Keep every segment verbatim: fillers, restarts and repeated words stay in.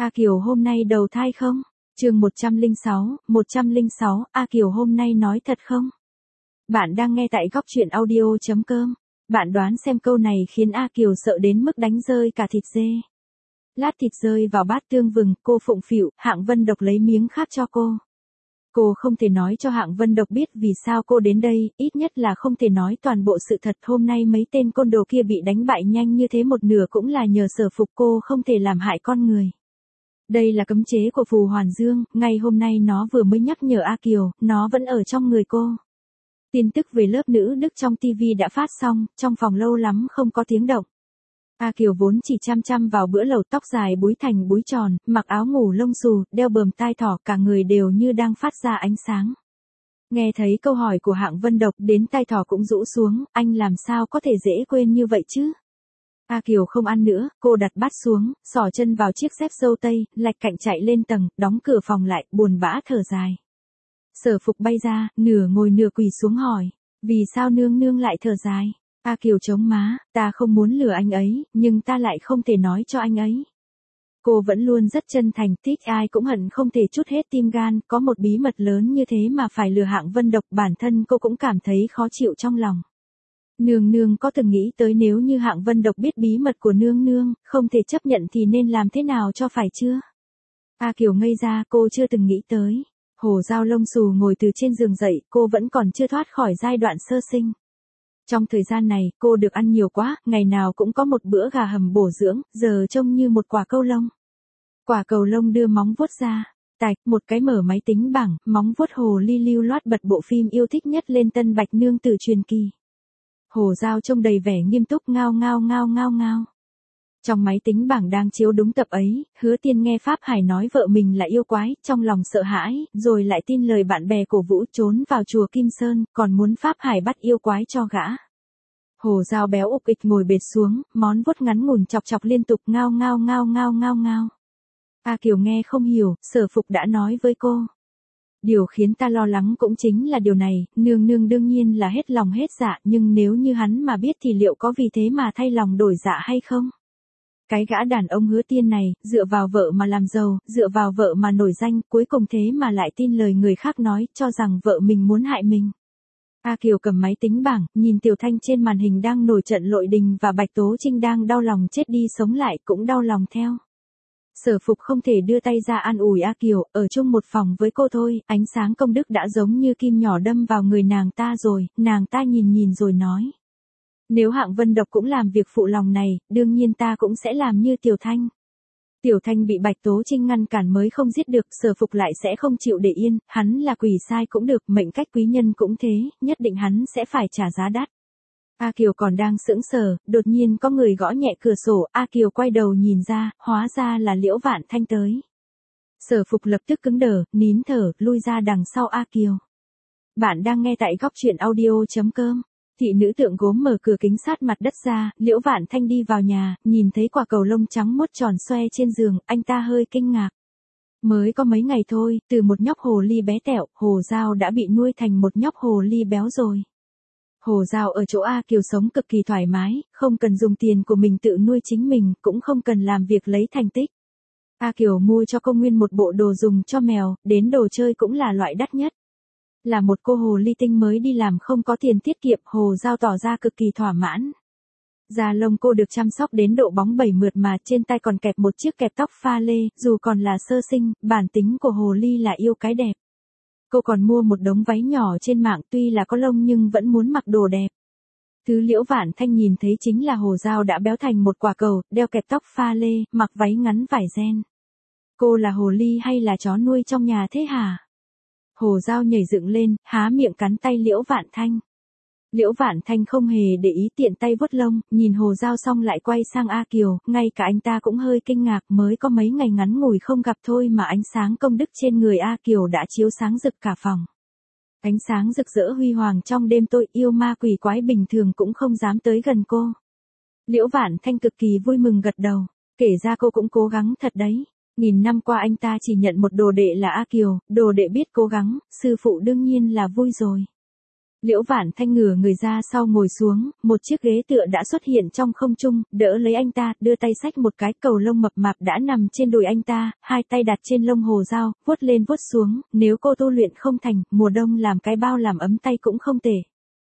A Kiều hôm nay đầu thai không? Chương một trăm lẻ sáu, một trăm lẻ sáu, A Kiều hôm nay nói thật không? Bạn đang nghe tại góc truyện audio chấm com. Bạn đoán xem câu này khiến A Kiều sợ đến mức đánh rơi cả thịt dê. Lát thịt rơi vào bát tương vừng, cô phụng phịu, Hạng Vân Độc lấy miếng khác cho cô. Cô không thể nói cho Hạng Vân Độc biết vì sao cô đến đây, ít nhất là không thể nói toàn bộ sự thật. Hôm nay mấy tên côn đồ kia bị đánh bại nhanh như thế một nửa cũng là nhờ Sở Phục, cô không thể làm hại con người. Đây là cấm chế của Phù Hoàn Dương, ngày hôm nay nó vừa mới nhắc nhở A Kiều, nó vẫn ở trong người cô. Tin tức về lớp nữ Đức trong ti vi đã phát xong, trong phòng lâu lắm không có tiếng động. A Kiều vốn chỉ chăm chăm vào bữa lẩu, tóc dài búi thành búi tròn, mặc áo ngủ lông xù, đeo bờm tai thỏ, cả người đều như đang phát ra ánh sáng. Nghe thấy câu hỏi của Hạng Vân Độc, đến tai thỏ cũng rũ xuống, anh làm sao có thể dễ quên như vậy chứ? A Kiều không ăn nữa, cô đặt bát xuống, xỏ chân vào chiếc dép dâu tây, lạch cạnh chạy lên tầng, đóng cửa phòng lại, buồn bã thở dài. Sở Phục bay ra, nửa ngồi nửa quỳ xuống hỏi, vì sao nương nương lại thở dài? A Kiều chống má, ta không muốn lừa anh ấy, nhưng ta lại không thể nói cho anh ấy. Cô vẫn luôn rất chân thành, thích ai cũng hận không thể trút hết tim gan, có một bí mật lớn như thế mà phải lừa Hạng Vân Độc, bản thân cô cũng cảm thấy khó chịu trong lòng. Nương nương có từng nghĩ tới nếu như Hạng Vân Độc biết bí mật của nương nương, không thể chấp nhận thì nên làm thế nào cho phải chưa? A Kiều ngây ra, cô chưa từng nghĩ tới. Hồ Giao lông xù ngồi từ trên giường dậy, cô vẫn còn chưa thoát khỏi giai đoạn sơ sinh. Trong thời gian này, cô được ăn nhiều quá, ngày nào cũng có một bữa gà hầm bổ dưỡng, giờ trông như một quả câu lông. Quả cầu lông đưa móng vuốt ra, tạch, một cái mở máy tính bảng, móng vuốt hồ ly lưu loát bật bộ phim yêu thích nhất lên Tân Bạch Nương Tử truyền kỳ. Hồ Giao trông đầy vẻ nghiêm túc, ngao ngao ngao ngao ngao. Trong máy tính bảng đang chiếu đúng tập ấy, Hứa Tiên nghe Pháp Hải nói vợ mình là yêu quái, trong lòng sợ hãi, rồi lại tin lời bạn bè cổ vũ trốn vào chùa Kim Sơn, còn muốn Pháp Hải bắt yêu quái cho gã. Hồ Giao béo ục ịch ngồi bệt xuống, món vuốt ngắn ngủn chọc chọc liên tục, ngao ngao ngao ngao ngao ngao. A Kiều nghe không hiểu, Sở Phục đã nói với cô. Điều khiến ta lo lắng cũng chính là điều này, nương nương đương nhiên là hết lòng hết dạ, nhưng nếu như hắn mà biết thì liệu có vì thế mà thay lòng đổi dạ hay không? Cái gã đàn ông Hứa Tiên này, dựa vào vợ mà làm giàu, dựa vào vợ mà nổi danh, cuối cùng thế mà lại tin lời người khác nói, cho rằng vợ mình muốn hại mình. A Kiều cầm máy tính bảng, nhìn Tiểu Thanh trên màn hình đang nổi trận lội đình và Bạch Tố Trinh đang đau lòng chết đi sống lại, cũng đau lòng theo. Sở Phục không thể đưa tay ra an ủi A Kiều, ở chung một phòng với cô thôi, ánh sáng công đức đã giống như kim nhỏ đâm vào người nàng ta rồi, nàng ta nhìn nhìn rồi nói. Nếu Hạng Vân Độc cũng làm việc phụ lòng này, đương nhiên ta cũng sẽ làm như Tiểu Thanh. Tiểu Thanh bị Bạch Tố Trinh ngăn cản mới không giết được, Sở Phục lại sẽ không chịu để yên, hắn là quỷ sai cũng được, mệnh cách quý nhân cũng thế, nhất định hắn sẽ phải trả giá đắt. A Kiều còn đang sững sờ, đột nhiên có người gõ nhẹ cửa sổ, A Kiều quay đầu nhìn ra, hóa ra là Liễu Vạn Thanh tới. Sở Phục lập tức cứng đờ, nín thở, lui ra đằng sau A Kiều. Bạn đang nghe tại góc truyện audio chấm com. Thị nữ tượng gốm mở cửa kính sát mặt đất ra, Liễu Vạn Thanh đi vào nhà, nhìn thấy quả cầu lông trắng mốt tròn xoe trên giường, anh ta hơi kinh ngạc. Mới có mấy ngày thôi, từ một nhóc hồ ly bé tẹo, Hồ Giao đã bị nuôi thành một nhóc hồ ly béo rồi. Hồ Giao ở chỗ A Kiều sống cực kỳ thoải mái, không cần dùng tiền của mình tự nuôi chính mình, cũng không cần làm việc lấy thành tích. A Kiều mua cho cô nguyên một bộ đồ dùng cho mèo, đến đồ chơi cũng là loại đắt nhất. Là một cô hồ ly tinh mới đi làm không có tiền tiết kiệm, Hồ Giao tỏ ra cực kỳ thỏa mãn. Da lông cô được chăm sóc đến độ bóng bẩy mượt mà, trên tay còn kẹp một chiếc kẹp tóc pha lê, dù còn là sơ sinh, bản tính của hồ ly là yêu cái đẹp. Cô còn mua một đống váy nhỏ trên mạng, tuy là có lông nhưng vẫn muốn mặc đồ đẹp. Thứ Liễu Vạn Thanh nhìn thấy chính là Hồ Giao đã béo thành một quả cầu, đeo kẹp tóc pha lê, mặc váy ngắn vải ren. Cô là hồ ly hay là chó nuôi trong nhà thế hả? Hồ Giao nhảy dựng lên, há miệng cắn tay Liễu Vạn Thanh. Liễu Vạn Thanh không hề để ý, tiện tay vuốt lông, nhìn Hồ Giao xong lại quay sang A Kiều, ngay cả anh ta cũng hơi kinh ngạc, mới có mấy ngày ngắn ngủi không gặp thôi mà ánh sáng công đức trên người A Kiều đã chiếu sáng rực cả phòng. Ánh sáng rực rỡ huy hoàng trong đêm tối, yêu ma quỷ quái bình thường cũng không dám tới gần cô. Liễu Vạn Thanh cực kỳ vui mừng gật đầu, kể ra cô cũng cố gắng thật đấy. Nghìn năm qua anh ta chỉ nhận một đồ đệ là A Kiều, đồ đệ biết cố gắng, sư phụ đương nhiên là vui rồi. Liễu Vạn Thanh ngửa người ra sau ngồi xuống, một chiếc ghế tựa đã xuất hiện trong không trung, đỡ lấy anh ta, đưa tay xách một cái cầu lông mập mạp đã nằm trên đùi anh ta, hai tay đặt trên lông Hồ Dao, vuốt lên vuốt xuống, nếu cô tu luyện không thành, mùa đông làm cái bao làm ấm tay cũng không tệ.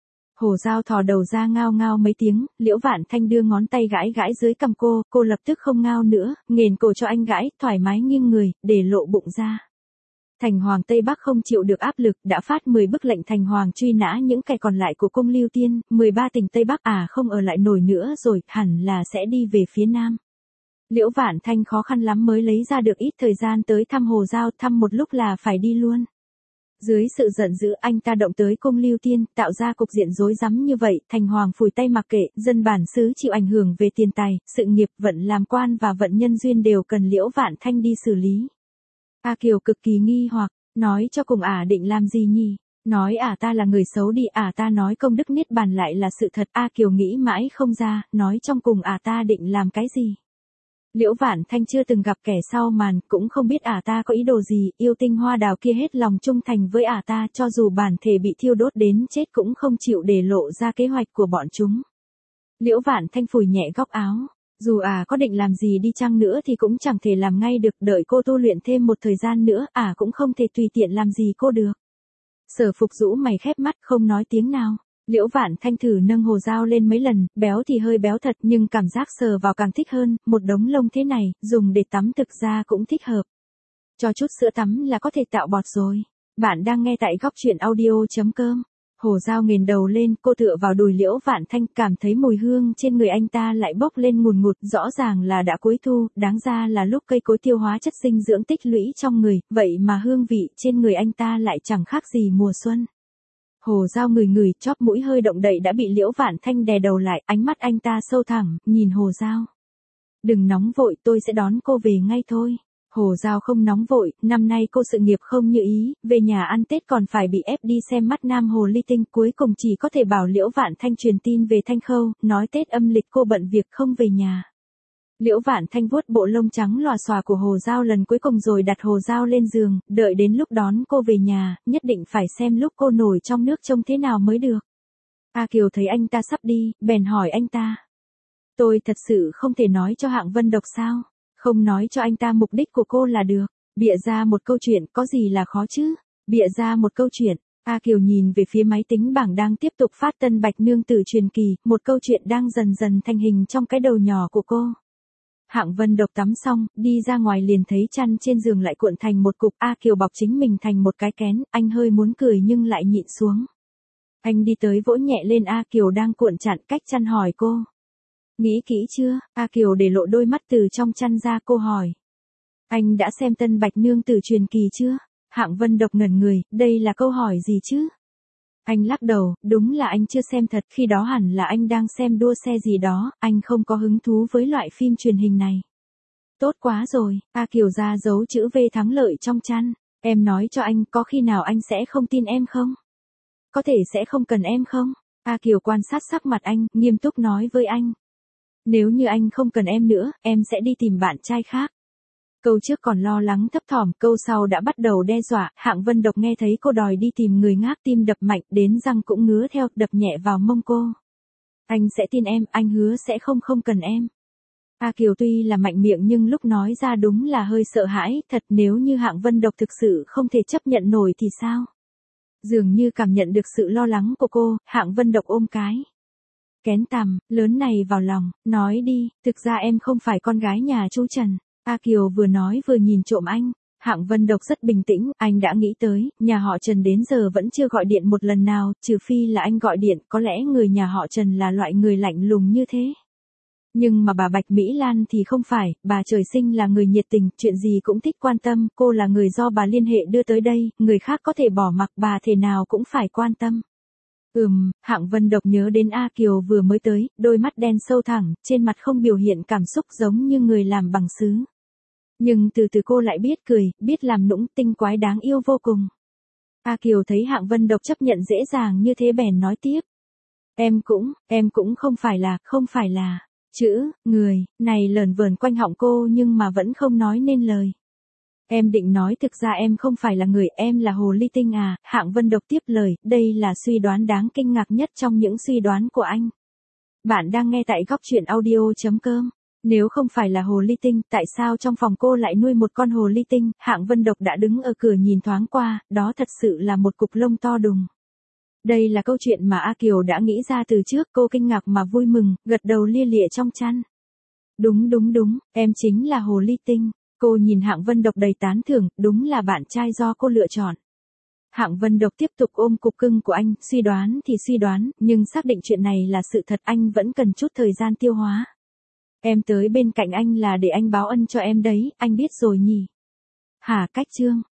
Hồ Dao thò đầu ra ngao ngao mấy tiếng, Liễu Vạn Thanh đưa ngón tay gãi gãi dưới cằm cô, cô lập tức không ngao nữa, nghền cổ cho anh gãi, thoải mái nghiêng người, để lộ bụng ra. Thành Hoàng Tây Bắc không chịu được áp lực, đã phát mười bức lệnh Thành Hoàng truy nã những kẻ còn lại của cung Lưu Tiên, mười ba tỉnh Tây Bắc à không ở lại nổi nữa rồi, hẳn là sẽ đi về phía Nam. Liễu Vạn Thanh khó khăn lắm mới lấy ra được ít thời gian tới thăm Hồ Dao, thăm một lúc là phải đi luôn. Dưới sự giận dữ anh ta động tới cung Lưu Tiên, tạo ra cục diện rối rắm như vậy, Thành Hoàng phủi tay mặc kệ, dân bản xứ chịu ảnh hưởng về tiền tài, sự nghiệp, vận làm quan và vận nhân duyên đều cần Liễu Vạn Thanh đi xử lý. A Kiều cực kỳ nghi hoặc, nói cho cùng ả định làm gì nhỉ? Nói ả ta là người xấu đi, ả ta nói công đức niết bàn lại là sự thật, A Kiều nghĩ mãi không ra, nói trong cùng ả ta định làm cái gì? Liễu Vạn Thanh chưa từng gặp kẻ sau màn, cũng không biết ả ta có ý đồ gì, yêu tinh hoa đào kia hết lòng trung thành với ả ta, cho dù bản thể bị thiêu đốt đến chết cũng không chịu để lộ ra kế hoạch của bọn chúng. Liễu Vạn Thanh phủi nhẹ góc áo. Dù ả à có định làm gì đi chăng nữa thì cũng chẳng thể làm ngay được, đợi cô tu luyện thêm một thời gian nữa, ả à cũng không thể tùy tiện làm gì cô được. Sở Phục rũ mày khép mắt không nói tiếng nào. Liễu Vạn Thanh thử nâng Hồ Dao lên mấy lần, béo thì hơi béo thật nhưng cảm giác sờ vào càng thích hơn, một đống lông thế này, dùng để tắm thực ra cũng thích hợp. Cho chút sữa tắm là có thể tạo bọt rồi. Bạn đang nghe tại góc truyện audio chấm com. Hồ Dao nghền đầu lên, cô tựa vào đùi Liễu Vạn Thanh, cảm thấy mùi hương trên người anh ta lại bốc lên ngùn ngụt, rõ ràng là đã cuối thu, đáng ra là lúc cây cối tiêu hóa chất dinh dưỡng tích lũy trong người, vậy mà hương vị trên người anh ta lại chẳng khác gì mùa xuân. Hồ Dao ngửi ngửi, chóp mũi hơi động đậy đã bị Liễu Vạn Thanh đè đầu lại, ánh mắt anh ta sâu thẳm, nhìn Hồ Dao. Đừng nóng vội, tôi sẽ đón cô về ngay thôi. Hồ Dao không nóng vội, năm nay cô sự nghiệp không như ý, về nhà ăn Tết còn phải bị ép đi xem mắt Nam Hồ Ly Tinh, cuối cùng chỉ có thể bảo Liễu Vạn Thanh truyền tin về Thanh Khâu, nói Tết âm lịch cô bận việc không về nhà. Liễu Vạn Thanh vuốt bộ lông trắng lòa xòa của Hồ Dao lần cuối cùng rồi đặt Hồ Dao lên giường, đợi đến lúc đón cô về nhà, nhất định phải xem lúc cô nổi trong nước trông thế nào mới được. A Kiều thấy anh ta sắp đi, bèn hỏi anh ta. Tôi thật sự không thể nói cho Hạng Vân Độc sao? Không nói cho anh ta mục đích của cô là được. Bịa ra một câu chuyện có gì là khó chứ? Bịa ra một câu chuyện. A Kiều nhìn về phía máy tính bảng đang tiếp tục phát Tân Bạch Nương Tử truyền kỳ, một câu chuyện đang dần dần thành hình trong cái đầu nhỏ của cô. Hạng Vân Độc tắm xong, đi ra ngoài liền thấy chăn trên giường lại cuộn thành một cục, A Kiều bọc chính mình thành một cái kén, anh hơi muốn cười nhưng lại nhịn xuống. Anh đi tới vỗ nhẹ lên A Kiều đang cuộn chặn cách chăn hỏi cô. Nghĩ kỹ chưa? A Kiều để lộ đôi mắt từ trong chăn ra, cô hỏi. Anh đã xem Tân Bạch Nương Tử truyền kỳ chưa? Hạng Vân Độc ngẩn người, đây là câu hỏi gì chứ? Anh lắc đầu, đúng là anh chưa xem thật, khi đó hẳn là anh đang xem đua xe gì đó, anh không có hứng thú với loại phim truyền hình này. Tốt quá rồi, A Kiều ra dấu chữ V thắng lợi trong chăn. Em nói cho anh, có khi nào anh sẽ không tin em không? Có thể sẽ không cần em không? A Kiều quan sát sắc mặt anh, nghiêm túc nói với anh. Nếu như anh không cần em nữa, em sẽ đi tìm bạn trai khác. Câu trước còn lo lắng thấp thỏm, câu sau đã bắt đầu đe dọa, Hạng Vân Độc nghe thấy cô đòi đi tìm người ngáp tim đập mạnh, đến răng cũng ngứa theo, đập nhẹ vào mông cô. Anh sẽ tin em, anh hứa sẽ không không cần em. A Kiều tuy là mạnh miệng nhưng lúc nói ra đúng là hơi sợ hãi, thật nếu như Hạng Vân Độc thực sự không thể chấp nhận nổi thì sao? Dường như cảm nhận được sự lo lắng của cô, Hạng Vân Độc ôm cái kén tằm lớn này vào lòng, nói đi, thực ra em không phải con gái nhà chú Trần. A Kiều vừa nói vừa nhìn trộm anh. Hạng Vân Độc rất bình tĩnh, anh đã nghĩ tới, nhà họ Trần đến giờ vẫn chưa gọi điện một lần nào, trừ phi là anh gọi điện, có lẽ người nhà họ Trần là loại người lạnh lùng như thế. Nhưng mà bà Bạch Mỹ Lan thì không phải, bà trời sinh là người nhiệt tình, chuyện gì cũng thích quan tâm, cô là người do bà liên hệ đưa tới đây, người khác có thể bỏ mặc, bà thể nào cũng phải quan tâm. Ừm, Hạng Vân Độc nhớ đến A Kiều vừa mới tới, đôi mắt đen sâu thẳm, trên mặt không biểu hiện cảm xúc giống như người làm bằng sứ. Nhưng từ từ cô lại biết cười, biết làm nũng, tinh quái đáng yêu vô cùng. A Kiều thấy Hạng Vân Độc chấp nhận dễ dàng như thế bèn nói tiếp. Em cũng, em cũng không phải là, không phải là, chữ, người, này lờn vờn quanh họng cô nhưng mà vẫn không nói nên lời. Em định nói thực ra em không phải là người, em là hồ ly tinh à, Hạng Vân Độc tiếp lời, đây là suy đoán đáng kinh ngạc nhất trong những suy đoán của anh. Bạn đang nghe tại góc truyện audio.com. Nếu không phải là hồ ly tinh, tại sao trong phòng cô lại nuôi một con hồ ly tinh? Hạng Vân Độc đã đứng ở cửa nhìn thoáng qua, đó thật sự là một cục lông to đùng. Đây là câu chuyện mà A Kiều đã nghĩ ra từ trước, cô kinh ngạc mà vui mừng, gật đầu lia lịa trong chăn. Đúng đúng đúng, em chính là hồ ly tinh. Cô nhìn Hạng Vân Độc đầy tán thưởng, đúng là bạn trai do cô lựa chọn. Hạng Vân Độc tiếp tục ôm cục cưng của anh, suy đoán thì suy đoán, nhưng xác định chuyện này là sự thật anh vẫn cần chút thời gian tiêu hóa. Em tới bên cạnh anh là để anh báo ân cho em đấy, anh biết rồi nhỉ? Hả Cách Trương,